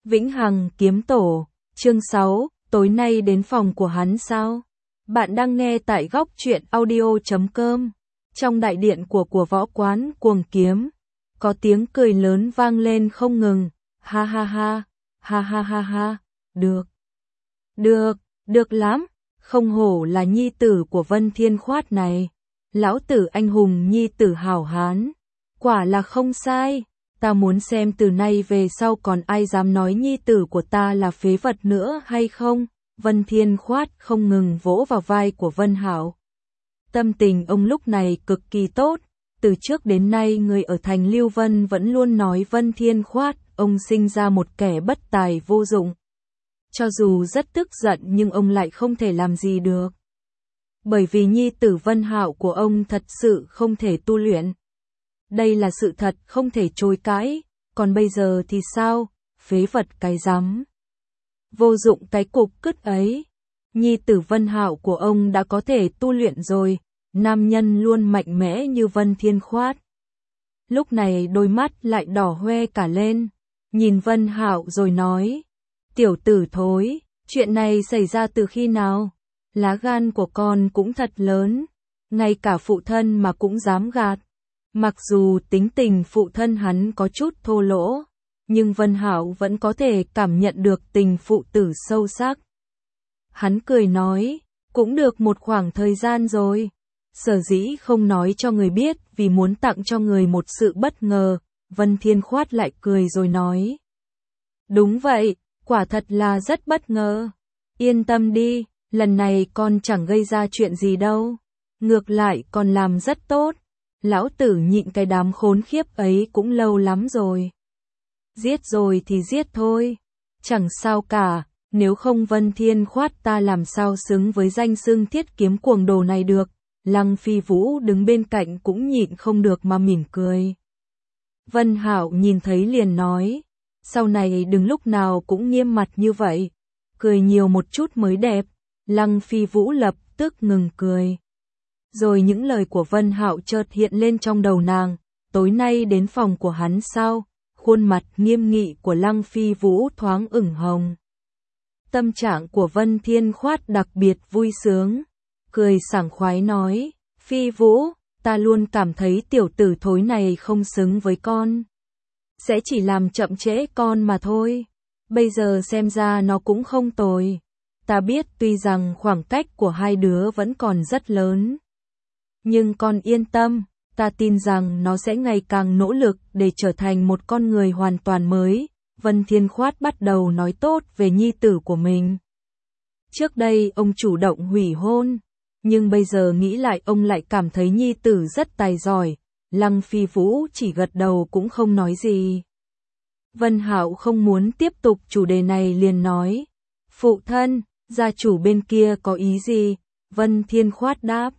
Vĩnh Hằng Kiếm Tổ, chương 6, tối nay đến phòng của hắn sao? Bạn đang nghe tại góc truyện audio.com. Trong đại điện của võ quán Cuồng Kiếm, có tiếng cười lớn vang lên không ngừng. Ha ha ha, ha ha ha ha, được lắm, không hổ là nhi tử của Vân Thiên Khoát này. Lão tử anh hùng nhi tử hảo hán, quả là không sai. Ta muốn xem từ nay về sau còn ai dám nói nhi tử của ta là phế vật nữa hay không. Vân Thiên Khoát không ngừng vỗ vào vai của Vân Hạo. Tâm tình ông lúc này cực kỳ tốt. Từ trước đến nay người ở thành Lưu Vân vẫn luôn nói Vân Thiên Khoát, ông sinh ra một kẻ bất tài vô dụng. Cho dù rất tức giận nhưng ông lại không thể làm gì được. Bởi vì nhi tử Vân Hạo của ông thật sự không thể tu luyện. Đây là sự thật không thể chối cãi, còn bây giờ thì sao, phế vật cái rắm. Vô dụng cái cục cứt ấy. Nhi tử Vân Hạo của ông đã có thể tu luyện rồi, nam nhân luôn mạnh mẽ như Vân Thiên Khoát. Lúc này đôi mắt lại đỏ hoe cả lên, nhìn Vân Hạo rồi nói, tiểu tử thối, chuyện này xảy ra từ khi nào? Lá gan của con cũng thật lớn, ngay cả phụ thân mà cũng dám gạt. Mặc dù tính tình phụ thân hắn có chút thô lỗ, nhưng Vân Hạo vẫn có thể cảm nhận được tình phụ tử sâu sắc. Hắn cười nói, cũng được một khoảng thời gian rồi. Sở dĩ không nói cho người biết vì muốn tặng cho người một sự bất ngờ. Vân Thiên Khoát lại cười rồi nói, đúng vậy, quả thật là rất bất ngờ. Yên tâm đi, lần này con chẳng gây ra chuyện gì đâu. Ngược lại còn làm rất tốt. Lão tử nhịn cái đám khốn khiếp ấy cũng lâu lắm rồi. Giết rồi thì giết thôi, chẳng sao cả, nếu không Vân Thiên Khoát ta làm sao xứng với danh xưng Thiết Kiếm Cuồng Đồ này được. Lăng Phi Vũ đứng bên cạnh cũng nhịn không được mà mỉm cười. Vân Hạo nhìn thấy liền nói, sau này đừng lúc nào cũng nghiêm mặt như vậy, cười nhiều một chút mới đẹp. Lăng Phi Vũ lập tức ngừng cười. Rồi những lời của Vân Hạo chợt hiện lên trong đầu nàng, tối nay đến phòng của hắn sao? Khuôn mặt nghiêm nghị của Lăng Phi Vũ thoáng ửng hồng. Tâm trạng của Vân Thiên Khoát đặc biệt vui sướng, cười sảng khoái nói, Phi Vũ, ta luôn cảm thấy tiểu tử thối này không xứng với con. Sẽ chỉ làm chậm trễ con mà thôi. Bây giờ xem ra nó cũng không tồi. Ta biết tuy rằng khoảng cách của hai đứa vẫn còn rất lớn. Nhưng con yên tâm, ta tin rằng nó sẽ ngày càng nỗ lực để trở thành một con người hoàn toàn mới. Vân Thiên Khoát bắt đầu nói tốt về nhi tử của mình. Trước đây ông chủ động hủy hôn, nhưng bây giờ nghĩ lại ông lại cảm thấy nhi tử rất tài giỏi. Lăng Phi Vũ chỉ gật đầu cũng không nói gì. Vân Hạo không muốn tiếp tục chủ đề này liền nói, phụ thân, gia chủ bên kia có ý gì? Vân Thiên Khoát đáp,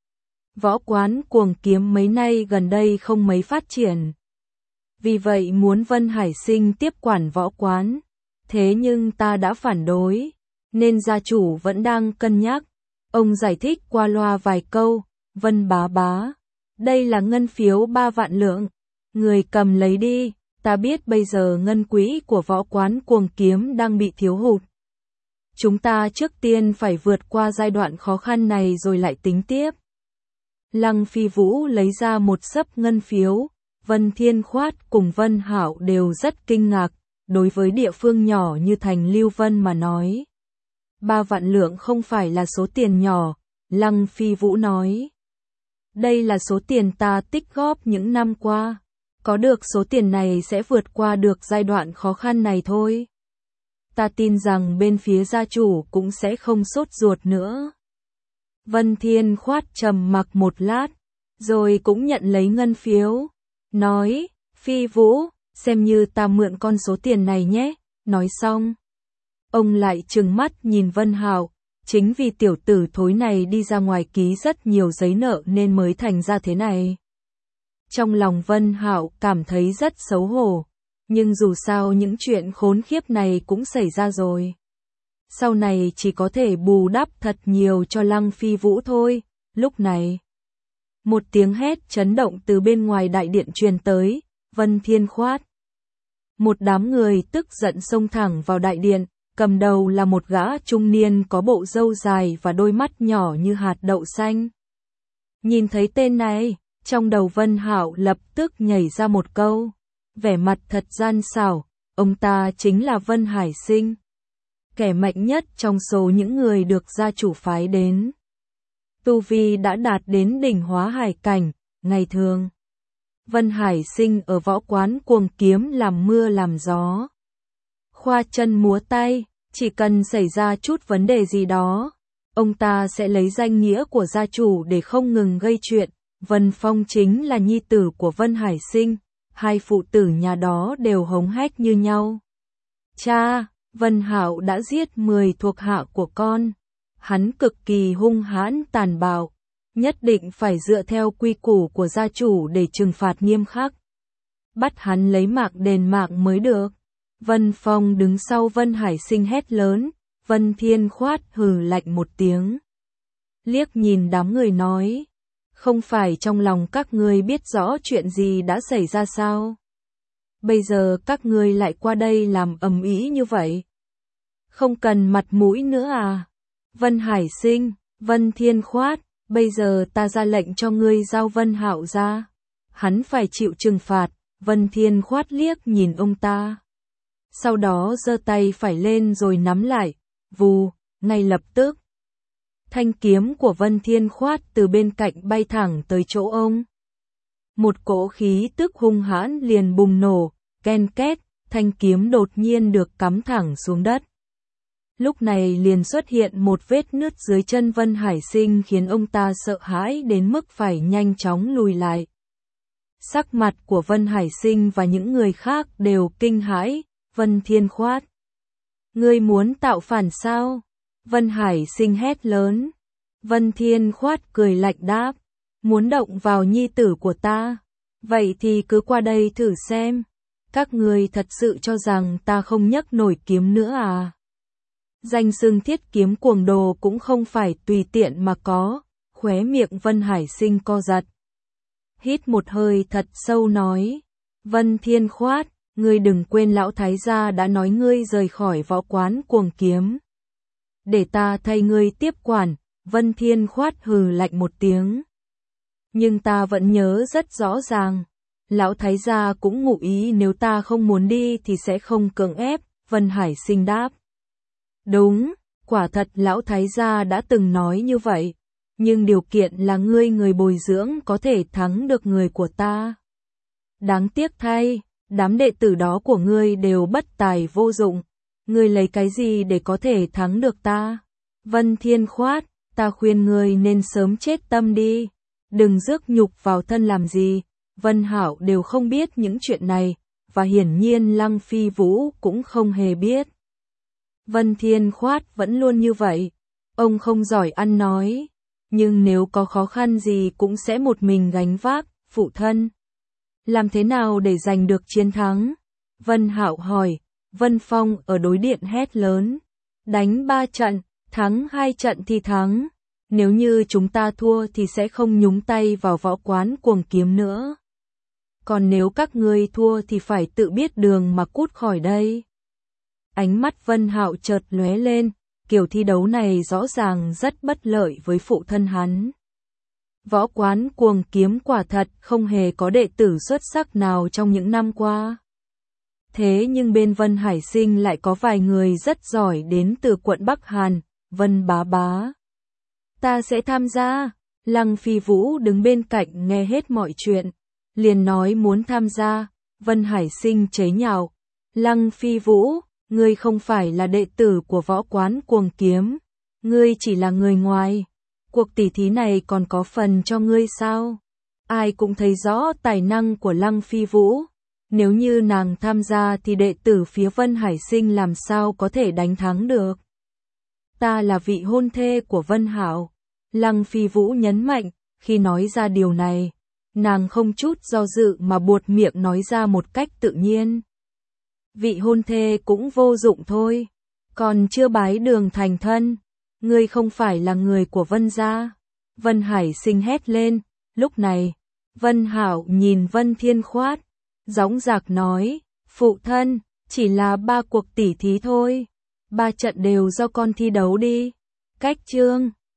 võ quán Cuồng Kiếm mấy nay gần đây không mấy phát triển. Vì vậy muốn Vân Hải Sinh tiếp quản võ quán. Thế nhưng ta đã phản đối, nên gia chủ vẫn đang cân nhắc. Ông giải thích qua loa vài câu, Vân bá bá, đây là ngân phiếu 3 vạn lượng. Người cầm lấy đi, ta biết bây giờ ngân quỹ của võ quán Cuồng Kiếm đang bị thiếu hụt. Chúng ta trước tiên phải vượt qua giai đoạn khó khăn này rồi lại tính tiếp. Lăng Phi Vũ lấy ra một xấp ngân phiếu, Vân Thiên Khoát cùng Vân Hạo đều rất kinh ngạc, đối với địa phương nhỏ như thành Lưu Vân mà nói. 3 vạn lượng không phải là số tiền nhỏ, Lăng Phi Vũ nói. Đây là số tiền ta tích góp những năm qua, có được số tiền này sẽ vượt qua được giai đoạn khó khăn này thôi. Ta tin rằng bên phía gia chủ cũng sẽ không sốt ruột nữa. Vân Thiên Khoát trầm mặc một lát, rồi cũng nhận lấy ngân phiếu, nói, Phi Vũ, xem như ta mượn con số tiền này nhé. Nói xong, ông lại trừng mắt nhìn Vân Hạo, chính vì tiểu tử thối này đi ra ngoài ký rất nhiều giấy nợ nên mới thành ra thế này. Trong lòng Vân Hạo cảm thấy rất xấu hổ, nhưng dù sao những chuyện khốn khiếp này cũng xảy ra rồi. Sau này chỉ có thể bù đắp thật nhiều cho Lăng Phi Vũ thôi. Lúc này, một tiếng hét chấn động từ bên ngoài đại điện truyền tới, Vân Thiên Khoát. Một đám người tức giận xông thẳng vào đại điện, cầm đầu là một gã trung niên có bộ râu dài và đôi mắt nhỏ như hạt đậu xanh. Nhìn thấy tên này, trong đầu Vân Hạo lập tức nhảy ra một câu, vẻ mặt thật gian xảo, ông ta chính là Vân Hải Sinh, kẻ mạnh nhất trong số những người được gia chủ phái đến. Tu vi đã đạt đến đỉnh hóa hải cảnh, ngày thường. Vân Hải Sinh ở võ quán Cuồng Kiếm làm mưa làm gió. Khoa chân múa tay, chỉ cần xảy ra chút vấn đề gì đó, ông ta sẽ lấy danh nghĩa của gia chủ để không ngừng gây chuyện. Vân Phong chính là nhi tử của Vân Hải Sinh, hai phụ tử nhà đó đều hống hách như nhau. Cha, Vân Hạo đã giết 10 thuộc hạ của con. Hắn cực kỳ hung hãn tàn bạo, nhất định phải dựa theo quy củ của gia chủ để trừng phạt nghiêm khắc. Bắt hắn lấy mạng đền mạng mới được. Vân Phong đứng sau Vân Hải Sinh hét lớn, Vân Thiên Khoát hừ lạnh một tiếng. Liếc nhìn đám người nói, không phải trong lòng các ngươi biết rõ chuyện gì đã xảy ra sao? Bây giờ các ngươi lại qua đây làm ầm ĩ như vậy. Không cần mặt mũi nữa à? Vân Hải Sinh, Vân Thiên Khoát, bây giờ ta ra lệnh cho ngươi giao Vân Hạo ra. Hắn phải chịu trừng phạt. Vân Thiên Khoát liếc nhìn ông ta. Sau đó giơ tay phải lên rồi nắm lại. Vù, ngay lập tức. Thanh kiếm của Vân Thiên Khoát từ bên cạnh bay thẳng tới chỗ ông. Một cỗ khí tức hung hãn liền bùng nổ, ken két, thanh kiếm đột nhiên được cắm thẳng xuống đất. Lúc này liền xuất hiện một vết nứt dưới chân Vân Hải Sinh khiến ông ta sợ hãi đến mức phải nhanh chóng lùi lại. Sắc mặt của Vân Hải Sinh và những người khác đều kinh hãi. Vân Thiên Khoát, ngươi muốn tạo phản sao? Vân Hải Sinh hét lớn. Vân Thiên Khoát cười lạnh đáp, muốn động vào nhi tử của ta, vậy thì cứ qua đây thử xem. Các ngươi thật sự cho rằng ta không nhấc nổi kiếm nữa à? Danh xưng Thiết Kiếm Cuồng Đồ cũng không phải tùy tiện mà có. Khóe miệng Vân Hải Sinh co giật. Hít một hơi thật sâu nói, Vân Thiên Khoát, ngươi đừng quên lão thái gia đã nói ngươi rời khỏi võ quán Cuồng Kiếm. Để ta thay ngươi tiếp quản. Vân Thiên Khoát hừ lạnh một tiếng. Nhưng ta vẫn nhớ rất rõ ràng. Lão thái gia cũng ngụ ý nếu ta không muốn đi thì sẽ không cưỡng ép. Vân Hải Sinh đáp. Đúng, quả thật lão thái gia đã từng nói như vậy. Nhưng điều kiện là ngươi người bồi dưỡng có thể thắng được người của ta. Đáng tiếc thay, đám đệ tử đó của ngươi đều bất tài vô dụng. Ngươi lấy cái gì để có thể thắng được ta? Vân Thiên Khoát, ta khuyên ngươi nên sớm chết tâm đi. Đừng rước nhục vào thân làm gì. Vân Hạo đều không biết những chuyện này, và hiển nhiên Lăng Phi Vũ cũng không hề biết. Vân Thiên Khoát vẫn luôn như vậy. Ông không giỏi ăn nói, nhưng nếu có khó khăn gì cũng sẽ một mình gánh vác. Phụ thân, làm thế nào để giành được chiến thắng? Vân Hạo hỏi. Vân Phong ở đối điện hét lớn. Đánh 3 trận, thắng 2 trận thì thắng. Nếu như chúng ta thua thì sẽ không nhúng tay vào võ quán Cuồng Kiếm nữa. Còn nếu các ngươi thua thì phải tự biết đường mà cút khỏi đây. Ánh mắt Vân Hạo chợt lóe lên, kiểu thi đấu này rõ ràng rất bất lợi với phụ thân hắn. Võ quán Cuồng Kiếm quả thật không hề có đệ tử xuất sắc nào trong những năm qua. Thế nhưng bên Vân Hải Sinh lại có vài người rất giỏi đến từ quận Bắc Hàn. Vân Bá Bá, ta sẽ tham gia. Lăng Phi Vũ đứng bên cạnh nghe hết mọi chuyện, liền nói muốn tham gia. Vân Hải Sinh chế nhạo. Lăng Phi Vũ, ngươi không phải là đệ tử của võ quán Cuồng Kiếm, ngươi chỉ là người ngoài. Cuộc tỷ thí này còn có phần cho ngươi sao? Ai cũng thấy rõ tài năng của Lăng Phi Vũ. Nếu như nàng tham gia thì đệ tử phía Vân Hải Sinh làm sao có thể đánh thắng được. Ta là vị hôn thê của Vân Hạo. Lăng Phi Vũ nhấn mạnh, khi nói ra điều này, nàng không chút do dự mà buột miệng nói ra một cách tự nhiên. Vị hôn thê cũng vô dụng thôi, còn chưa bái đường thành thân, ngươi không phải là người của Vân gia. Vân Hải Sinh hét lên. Lúc này, Vân Hạo nhìn Vân Thiên Khoát, dõng dạc nói, Phụ thân, chỉ là 3 cuộc tỉ thí thôi. 3 trận đều do con thi đấu đi. Cách chương